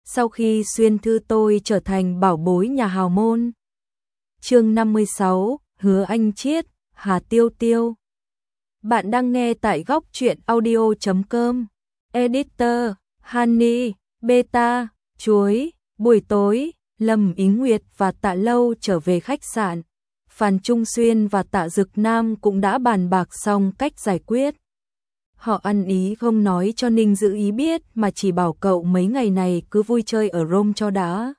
sau khi xuyên thư tôi trở thành bảo bối nhà hào môn. Chương 56, Hứa Anh Chiết, Hà Tiêu Tiêu. Bạn đang nghe tại góc truyện audio.com. Editor, Honey, Beta, Chuối. Buổi tối, Lâm Ý Nguyệt và Tạ Lâu trở về khách sạn. Phan Trung Xuyên và Tạ Dực Nam cũng đã bàn bạc xong cách giải quyết. Họ ăn ý không nói cho Ninh Dữ Ý biết mà chỉ bảo cậu mấy ngày này cứ vui chơi ở Rome cho đã.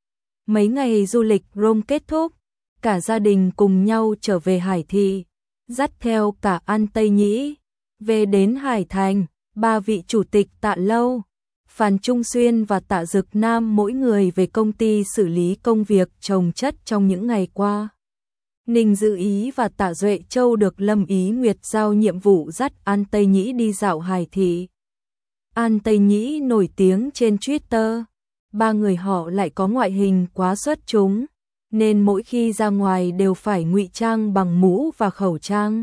Mấy ngày du lịch Rome kết thúc, cả gia đình cùng nhau trở về Hải Thị, dắt theo cả An Tây Nhĩ. Về đến Hải Thành, ba vị chủ tịch Tạ Lâu, Phan Trung Xuyên và Tạ Dực Nam mỗi người về công ty xử lý công việc chồng chất trong những ngày qua. Ninh Dữ Ý và Tạ Duệ Châu được Lâm Ý Nguyệt giao nhiệm vụ dắt An Tây Nhĩ đi dạo Hải Thị. An Tây Nhĩ nổi tiếng trên Twitter, ba người họ lại có ngoại hình quá xuất chúng, nên mỗi khi ra ngoài đều phải ngụy trang bằng mũ và khẩu trang.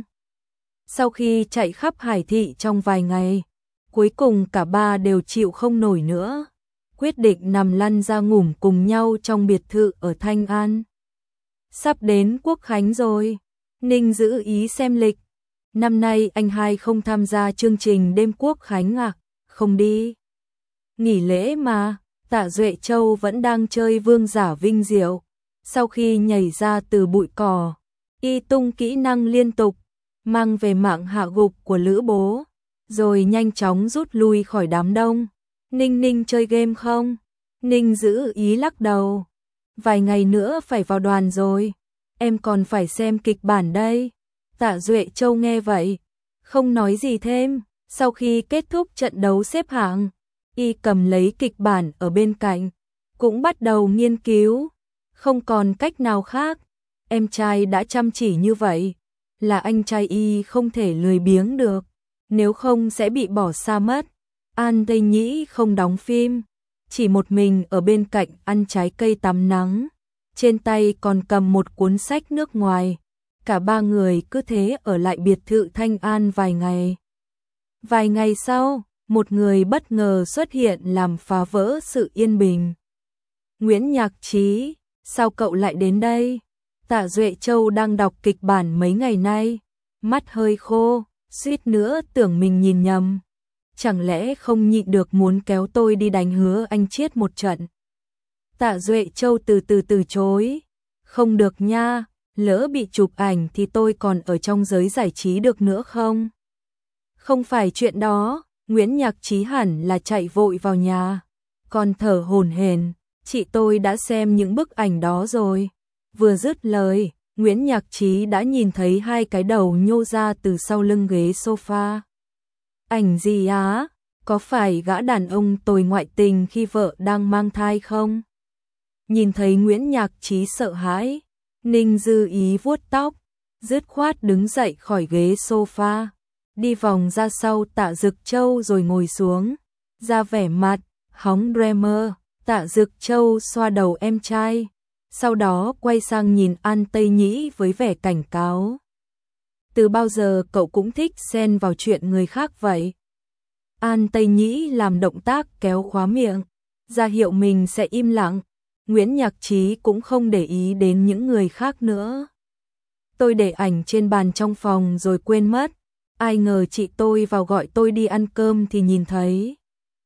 Sau khi chạy khắp Hải Thị trong vài ngày, cuối cùng cả ba đều chịu không nổi nữa, quyết định nằm lăn ra ngủ cùng nhau trong biệt thự ở Thanh An. Sắp đến Quốc Khánh rồi, Ninh Dữ Ý xem lịch. Năm nay anh hai không tham gia chương trình đêm Quốc Khánh à? Không đi. Nghỉ lễ mà. Tạ Duệ Châu vẫn đang chơi vương giả vinh diệu. Sau khi nhảy ra từ bụi cỏ, y tung kỹ năng liên tục, mang về mạng hạ gục của Lữ Bố, rồi nhanh chóng rút lui khỏi đám đông. Ninh Ninh chơi game không? Ninh Dữ Ý lắc đầu. Vài ngày nữa phải vào đoàn rồi, em còn phải xem kịch bản đây. Tạ Duệ Châu nghe vậy, không nói gì thêm. Sau khi kết thúc trận đấu xếp hạng, y cầm lấy kịch bản ở bên cạnh, cũng bắt đầu nghiên cứu. Không còn cách nào khác, em trai đã chăm chỉ như vậy, là anh trai y không thể lười biếng được, nếu không sẽ bị bỏ xa mất. An Tây Nhĩ không đóng phim, chỉ một mình ở bên cạnh ăn trái cây tắm nắng, trên tay còn cầm một cuốn sách nước ngoài. Cả ba người cứ thế ở lại biệt thự Thanh An vài ngày. Vài ngày sau, một người bất ngờ xuất hiện làm phá vỡ sự yên bình. Nguyễn Nhạc Trí, sao cậu lại đến đây? Tạ Duệ Châu đang đọc kịch bản mấy ngày nay, mắt hơi khô, suýt nữa tưởng mình nhìn nhầm. Chẳng lẽ không nhịn được muốn kéo tôi đi đánh Hứa Anh Chiết một trận? Tạ Duệ Châu từ chối. Không được nha, lỡ bị chụp ảnh thì tôi còn ở trong giới giải trí được nữa không? Không phải chuyện đó. Nguyễn Nhạc Trí hẳn là chạy vội vào nhà, còn thở hổn hển, chị tôi đã xem những bức ảnh đó rồi. Vừa dứt lời, Nguyễn Nhạc Trí đã nhìn thấy hai cái đầu nhô ra từ sau lưng ghế sofa. Ảnh gì á? Có phải gã đàn ông tồi ngoại tình khi vợ đang mang thai không? Nhìn thấy Nguyễn Nhạc Trí sợ hãi, Ninh Dữ Ý vuốt tóc, dứt khoát đứng dậy khỏi ghế sofa, đi vòng ra sau Tạ Dực Châu rồi ngồi xuống, ra vẻ mặt hóng dreamer. Tạ Dực Châu xoa đầu em trai, sau đó quay sang nhìn An Tây Nhĩ với vẻ cảnh cáo. Từ bao giờ cậu cũng thích xen vào chuyện người khác vậy? An Tây Nhĩ làm động tác kéo khóa miệng, ra hiệu mình sẽ im lặng. Nguyễn Nhạc Trí cũng không để ý đến những người khác nữa. Tôi để ảnh trên bàn trong phòng rồi quên mất. Ai ngờ chị tôi vào gọi tôi đi ăn cơm thì nhìn thấy.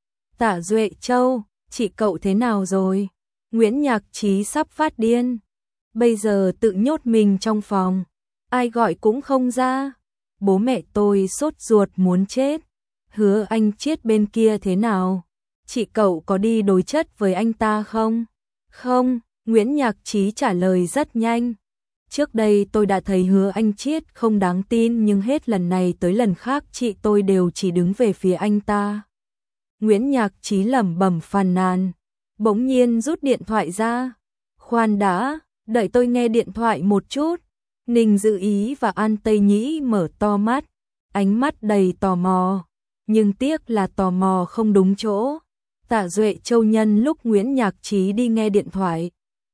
Tạ Duệ Châu, chị cậu thế nào rồi? Nguyễn Nhạc Trí sắp phát điên. Bây giờ tự nhốt mình trong phòng, ai gọi cũng không ra. Bố mẹ tôi sốt ruột muốn chết. Hứa Anh Chiết bên kia thế nào? Chị cậu có đi đối chất với anh ta không? Không, Nguyễn Nhạc Trí trả lời rất nhanh. Trước đây tôi đã thấy Hứa Anh Chiết không đáng tin, nhưng hết lần này tới lần khác chị tôi đều chỉ đứng về phía anh ta. Nguyễn Nhạc Trí lẩm bẩm phàn nàn, bỗng nhiên rút điện thoại ra. Khoan đã, đợi tôi nghe điện thoại một chút. Ninh Dữ Ý và An Tây Nhĩ mở to mắt, ánh mắt đầy tò mò, nhưng tiếc là tò mò không đúng chỗ. Tạ Duệ Châu nhân lúc Nguyễn Nhạc Trí đi nghe điện thoại,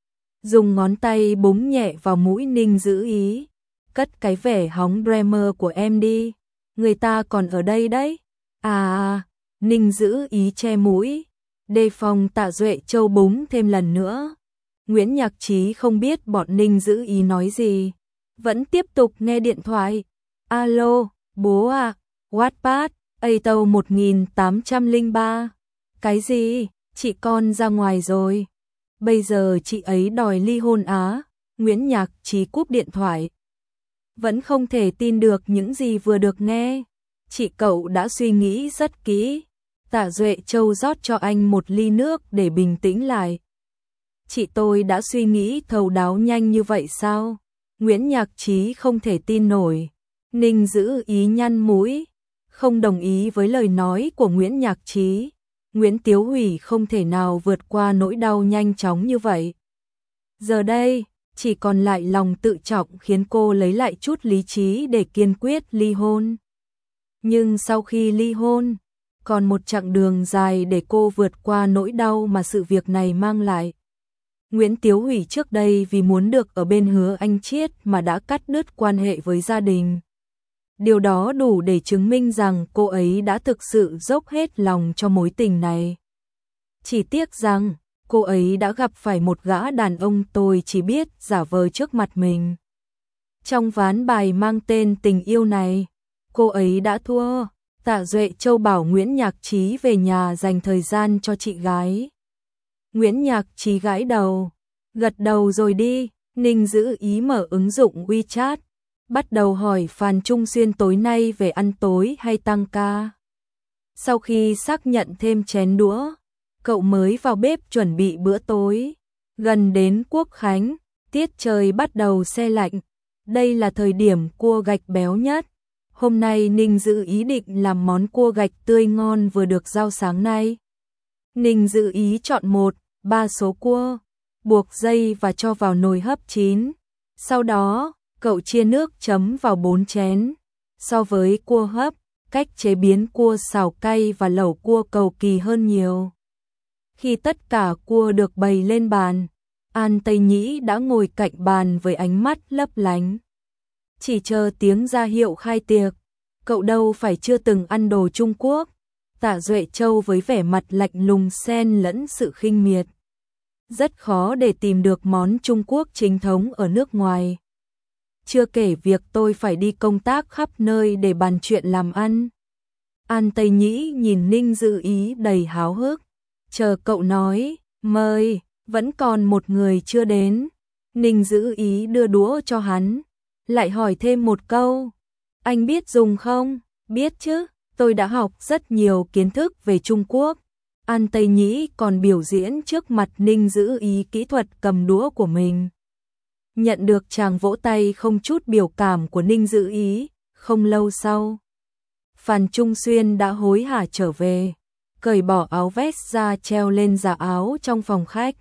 dùng ngón tay búng nhẹ vào mũi Ninh Dữ Ý. Cất cái vẻ hóng dreamer của em đi, người ta còn ở đây đấy. À, Ninh Dữ Ý che mũi. đề phòng Tạ Duệ Châu búng thêm lần nữa. Nguyễn Nhạc Trí không biết bọn Ninh Dữ Ý nói gì, vẫn tiếp tục nghe điện thoại. Alo, bố à, Wattpad, Atau 1803. Cái gì? Chị con ra ngoài rồi. Bây giờ chị ấy đòi ly hôn á? Nguyễn Nhạc Trí cúp điện thoại. Vẫn không thể tin được những gì vừa được nghe. Chị cậu đã suy nghĩ rất kỹ. Tạ Duệ Châu rót cho anh một ly nước để bình tĩnh lại. Chị tôi đã suy nghĩ thấu đáo nhanh như vậy sao? Nguyễn Nhạc Trí không thể tin nổi. Ninh Dữ Ý nhăn mũi, không đồng ý với lời nói của Nguyễn Nhạc Trí. Nguyễn Tiếu Hủy không thể nào vượt qua nỗi đau nhanh chóng như vậy. Giờ đây, chỉ còn lại lòng tự trọng khiến cô lấy lại chút lý trí để kiên quyết ly hôn. Nhưng sau khi ly hôn, còn một chặng đường dài để cô vượt qua nỗi đau mà sự việc này mang lại. Nguyễn Tiếu Hủy trước đây vì muốn được ở bên Hứa Anh Chiết mà đã cắt đứt quan hệ với gia đình. Điều đó đủ để chứng minh rằng cô ấy đã thực sự dốc hết lòng cho mối tình này. Chỉ tiếc rằng, cô ấy đã gặp phải một gã đàn ông tôi chỉ biết giả vờ trước mặt mình. Trong ván bài mang tên tình yêu này, cô ấy đã thua. Tạ Duệ Châu bảo Nguyễn Nhạc Trí về nhà dành thời gian cho chị gái. Nguyễn Nhạc Trí gãi đầu, gật đầu rồi đi. Ninh Dữ Ý mở ứng dụng WeChat, bắt đầu hỏi Phan Trung Xuyên tối nay về ăn tối hay tăng ca. Sau khi xác nhận thêm chén đũa, cậu mới vào bếp chuẩn bị bữa tối. Gần đến Quốc Khánh, tiết trời bắt đầu se lạnh. Đây là thời điểm cua gạch béo nhất. Hôm nay Ninh Dữ Ý định làm món cua gạch tươi ngon vừa được rau sáng nay. Ninh Dữ Ý chọn 1/3 số cua, buộc dây và cho vào nồi hấp chín. Sau đó, cậu chia nước chấm vào 4 chén. So với cua hấp, cách chế biến cua xào cay và lẩu cua cầu kỳ hơn nhiều. Khi tất cả cua được bày lên bàn, An Tây Nhĩ đã ngồi cạnh bàn với ánh mắt lấp lánh. Chỉ chờ tiếng ra hiệu khai tiệc. Cậu đâu phải chưa từng ăn đồ Trung Quốc. Tạ Duệ Châu với vẻ mặt lạnh lùng xen lẫn sự khinh miệt. Rất khó để tìm được món Trung Quốc chính thống ở nước ngoài. Chưa kể việc tôi phải đi công tác khắp nơi để bàn chuyện làm ăn. An Tây Nhĩ nhìn Ninh Dữ Ý đầy háo hức. Chờ cậu nói, mời, vẫn còn một người chưa đến. Ninh Dữ Ý đưa đũa cho hắn, lại hỏi thêm một câu. Anh biết dùng không? Biết chứ, tôi đã học rất nhiều kiến thức về Trung Quốc. An Tây Nhĩ còn biểu diễn trước mặt Ninh Dữ Ý kỹ thuật cầm đũa của mình. Nhận được tràng vỗ tay không chút biểu cảm của Ninh Dữ Ý, không lâu sau, Phan Trung Xuyên đã hối hả trở về, cởi bỏ áo vest ra treo lên giả áo trong phòng khách.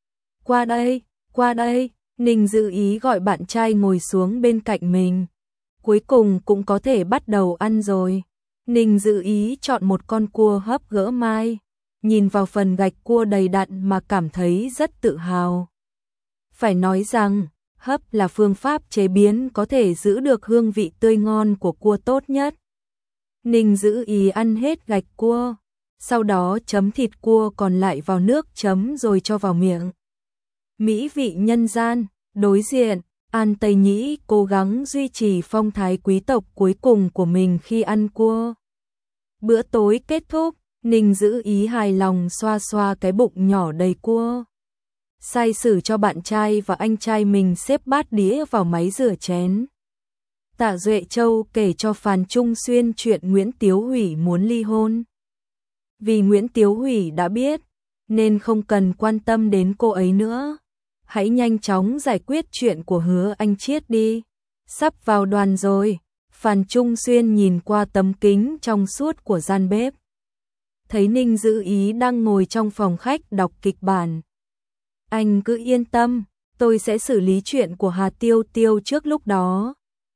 Qua đây, Ninh Dữ Ý gọi bạn trai ngồi xuống bên cạnh mình. Cuối cùng cũng có thể bắt đầu ăn rồi. Ninh Dữ Ý chọn một con cua hấp gỡ mai, nhìn vào phần gạch cua đầy đặn mà cảm thấy rất tự hào. Phải nói rằng, hấp là phương pháp chế biến có thể giữ được hương vị tươi ngon của cua tốt nhất. Ninh Dữ Ý ăn hết gạch cua, sau đó chấm thịt cua còn lại vào nước chấm rồi cho vào miệng. Mỹ vị nhân gian. Đối diện, An Tây Nhĩ cố gắng duy trì phong thái quý tộc cuối cùng của mình khi ăn cua. Bữa tối kết thúc, Ninh Dữ Ý hài lòng xoa xoa cái bụng nhỏ đầy cua. Sai sử cho bạn trai và anh trai mình xếp bát đĩa vào máy rửa chén. Tạ Duệ Châu kể cho Phan Trung Xuyên chuyện Nguyễn Tiếu Hủy muốn ly hôn. Vì Nguyễn Tiếu Hủy đã biết, nên không cần quan tâm đến cô ấy nữa. Hãy nhanh chóng giải quyết chuyện của Hứa Anh Chiết đi. Sắp vào đoàn rồi. Phan Trung Xuyên nhìn qua tấm kính trong suốt của gian bếp. Thấy Ninh Dữ Ý đang ngồi trong phòng khách đọc kịch bản. Anh cứ yên tâm, tôi sẽ xử lý chuyện của Hà Tiêu Tiêu trước lúc đó.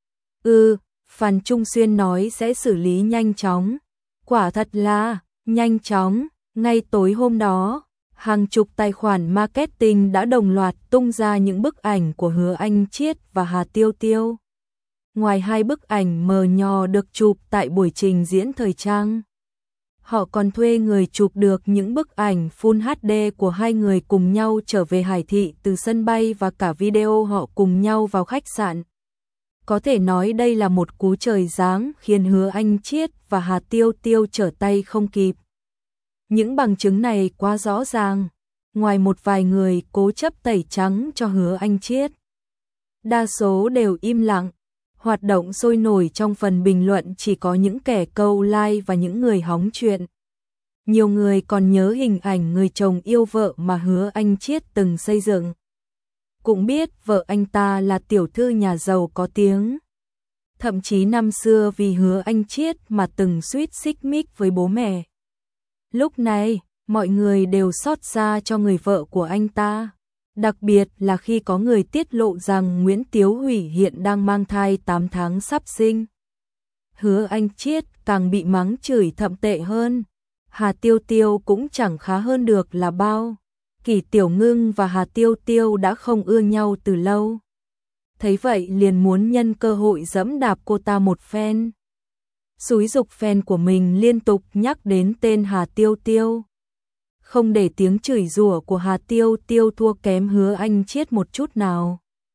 Phan Trung Xuyên nói sẽ xử lý nhanh chóng. Quả thật là nhanh chóng. Ngay tối hôm đó, hàng chục tài khoản marketing đã đồng loạt tung ra những bức ảnh của Hứa Anh Chiết và Hà Tiêu Tiêu. Ngoài hai bức ảnh mờ nhò được chụp tại buổi trình diễn thời trang, Họ còn thuê người chụp được những bức ảnh Full HD của hai người cùng nhau trở về Hải Thị từ sân bay và cả video họ cùng nhau vào khách sạn. Có thể nói đây là một cú trời giáng khiến Hứa Anh Chiết và Hà Tiêu Tiêu trở tay không kịp. Những bằng chứng này quá rõ ràng, ngoài một vài người cố chấp tẩy trắng cho Hứa Anh Chiết, đa số đều im lặng. Hoạt động sôi nổi trong phần bình luận chỉ có những kẻ câu like và những người hóng chuyện. Nhiều người còn nhớ hình ảnh người chồng yêu vợ mà Hứa Anh Chiết từng xây dựng. Cũng biết vợ anh ta là tiểu thư nhà giàu có tiếng. Thậm chí năm xưa vì Hứa Anh Chiết mà từng suýt xích mích với bố mẹ. Lúc này, mọi người đều xót xa cho người vợ của anh ta. Đặc biệt là khi có người tiết lộ rằng Nguyễn Tiếu Hủy hiện đang mang thai 8 tháng sắp sinh. Hứa Anh Chiết càng bị mắng chửi thậm tệ hơn. Hà Tiêu Tiêu cũng chẳng khá hơn được là bao. Kỳ Tiểu Ngưng và Hà Tiêu Tiêu đã không ưa nhau từ lâu. Thấy vậy liền muốn nhân cơ hội giẫm đạp cô ta một phen. Xúi giục fan của mình liên tục nhắc đến tên Hà Tiêu Tiêu. Không để tiếng chửi rủa của Hà Tiêu Tiêu thua kém Hứa Anh Chiết một chút nào.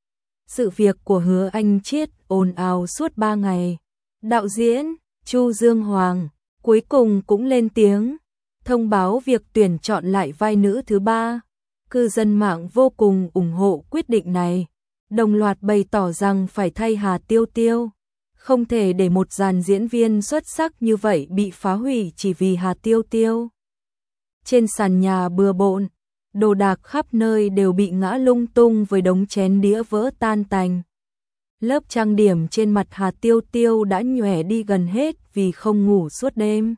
Sự việc của Hứa Anh Chiết ồn ào suốt 3 ngày. Đạo diễn Chu Dương Hoàng cuối cùng cũng lên tiếng, thông báo việc tuyển chọn lại vai nữ thứ 3. Cư dân mạng vô cùng ủng hộ quyết định này, đồng loạt bày tỏ rằng phải thay Hà Tiêu Tiêu. Không thể để một dàn diễn viên xuất sắc như vậy bị phá hủy chỉ vì Hà Tiêu Tiêu. Trên sàn nhà bừa bộn, đồ đạc khắp nơi đều bị ngã lung tung với đống chén đĩa vỡ tan tành. Lớp trang điểm trên mặt Hà Tiêu Tiêu đã nhòe đi gần hết vì không ngủ suốt đêm.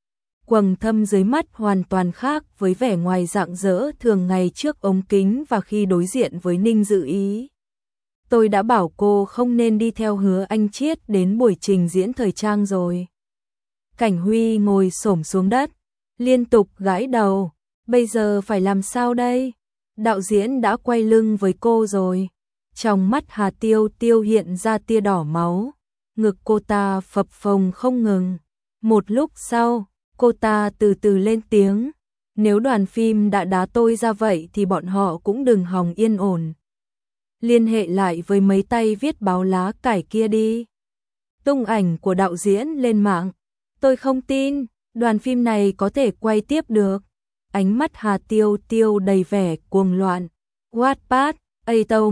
Quầng thâm dưới mắt hoàn toàn khác với vẻ ngoài rạng rỡ thường ngày trước ống kính và khi đối diện với Ninh Dự Ý. Tôi đã bảo cô không nên đi theo Hứa Anh Chiết đến buổi trình diễn thời trang rồi. Cảnh Huy ngồi xổm xuống đất, liên tục gãi đầu. Bây giờ phải làm sao đây? Đạo diễn đã quay lưng với cô rồi. Trong mắt Hà Tiêu Tiêu hiện ra tia đỏ máu. Ngực cô ta phập phồng không ngừng. Một lúc sau, cô ta từ từ lên tiếng. Nếu đoàn phim đã đá tôi ra vậy thì bọn họ cũng đừng hòng yên ổn. Liên hệ lại với mấy tay viết báo lá cải kia đi. Tung ảnh của đạo diễn lên mạng. Tôi không tin, đoàn phim này có thể quay tiếp được. Ánh mắt Hà Tiêu Tiêu đầy vẻ cuồng loạn. Wattpad, Atow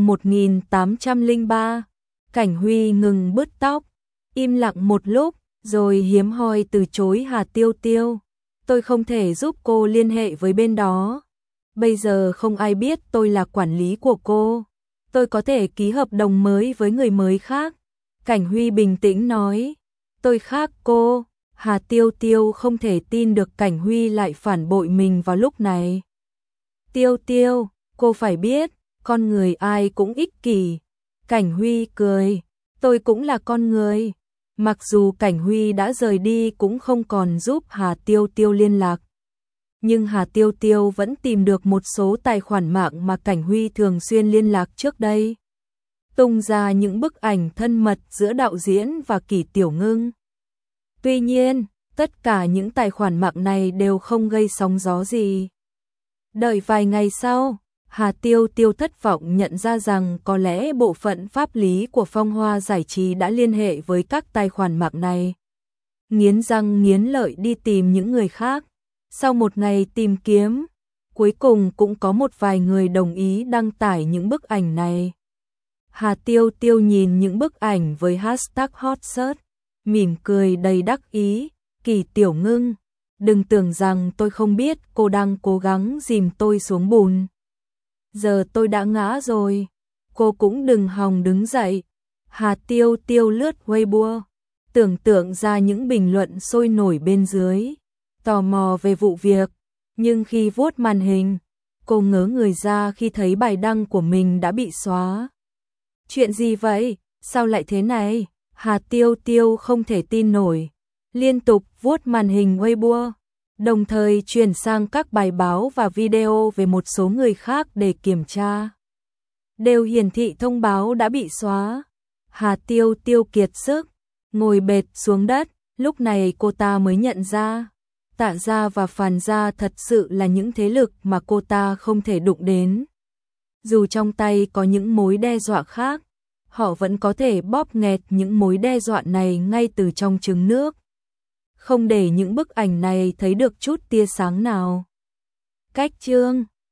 1803. Cảnh Huy ngừng bứt tóc, im lặng một lúc, rồi hiếm hoi từ chối Hà Tiêu Tiêu. Tôi không thể giúp cô liên hệ với bên đó. Bây giờ không ai biết tôi là quản lý của cô. Tôi có thể ký hợp đồng mới với người mới khác. Cảnh Huy bình tĩnh nói. Tôi khác cô. Hà Tiêu Tiêu không thể tin được Cảnh Huy lại phản bội mình vào lúc này. Tiêu Tiêu, cô phải biết, con người ai cũng ích kỷ. Cảnh Huy cười. Tôi cũng là con người. Mặc dù Cảnh Huy đã rời đi cũng không còn giúp Hà Tiêu Tiêu liên lạc. Nhưng Hà Tiêu Tiêu vẫn tìm được một số tài khoản mạng mà Cảnh Huy thường xuyên liên lạc trước đây. Tung ra những bức ảnh thân mật giữa đạo diễn và Kỳ Tiểu Ngưng. Tuy nhiên, tất cả những tài khoản mạng này đều không gây sóng gió gì. Đợi vài ngày sau, Hà Tiêu Tiêu thất vọng nhận ra rằng có lẽ bộ phận pháp lý của Phong Hoa Giải trí đã liên hệ với các tài khoản mạng này. Nghiến răng nghiến lợi đi tìm những người khác. Sau một ngày tìm kiếm, cuối cùng cũng có một vài người đồng ý đăng tải những bức ảnh này. Hà Tiêu Tiêu nhìn những bức ảnh với hashtag hot search, mỉm cười đầy đắc ý. Kỳ Tiểu Ngưng, đừng tưởng rằng tôi không biết cô đang cố gắng dìm tôi xuống bùn. Giờ tôi đã ngã rồi, cô cũng đừng hòng đứng dậy. Hà Tiêu Tiêu lướt Weibo, tưởng tượng ra những bình luận sôi nổi bên dưới, tò mò về vụ việc. Nhưng khi vuốt màn hình, cô ngớ người ra khi thấy bài đăng của mình đã bị xóa. Chuyện gì vậy? Sao lại thế này? Hà Tiêu Tiêu không thể tin nổi, liên tục vuốt màn hình Weibo, đồng thời chuyển sang các bài báo và video về một số người khác để kiểm tra. Đều hiển thị thông báo đã bị xóa. Hà Tiêu Tiêu kiệt sức, ngồi bệt xuống đất, lúc này cô ta mới nhận ra. Tạ gia và Phàn gia thật sự là những thế lực mà cô ta không thể đụng đến. Dù trong tay có những mối đe dọa khác, họ vẫn có thể bóp nghẹt những mối đe dọa này ngay từ trong trứng nước. Không để những bức ảnh này thấy được chút tia sáng nào. Cách chương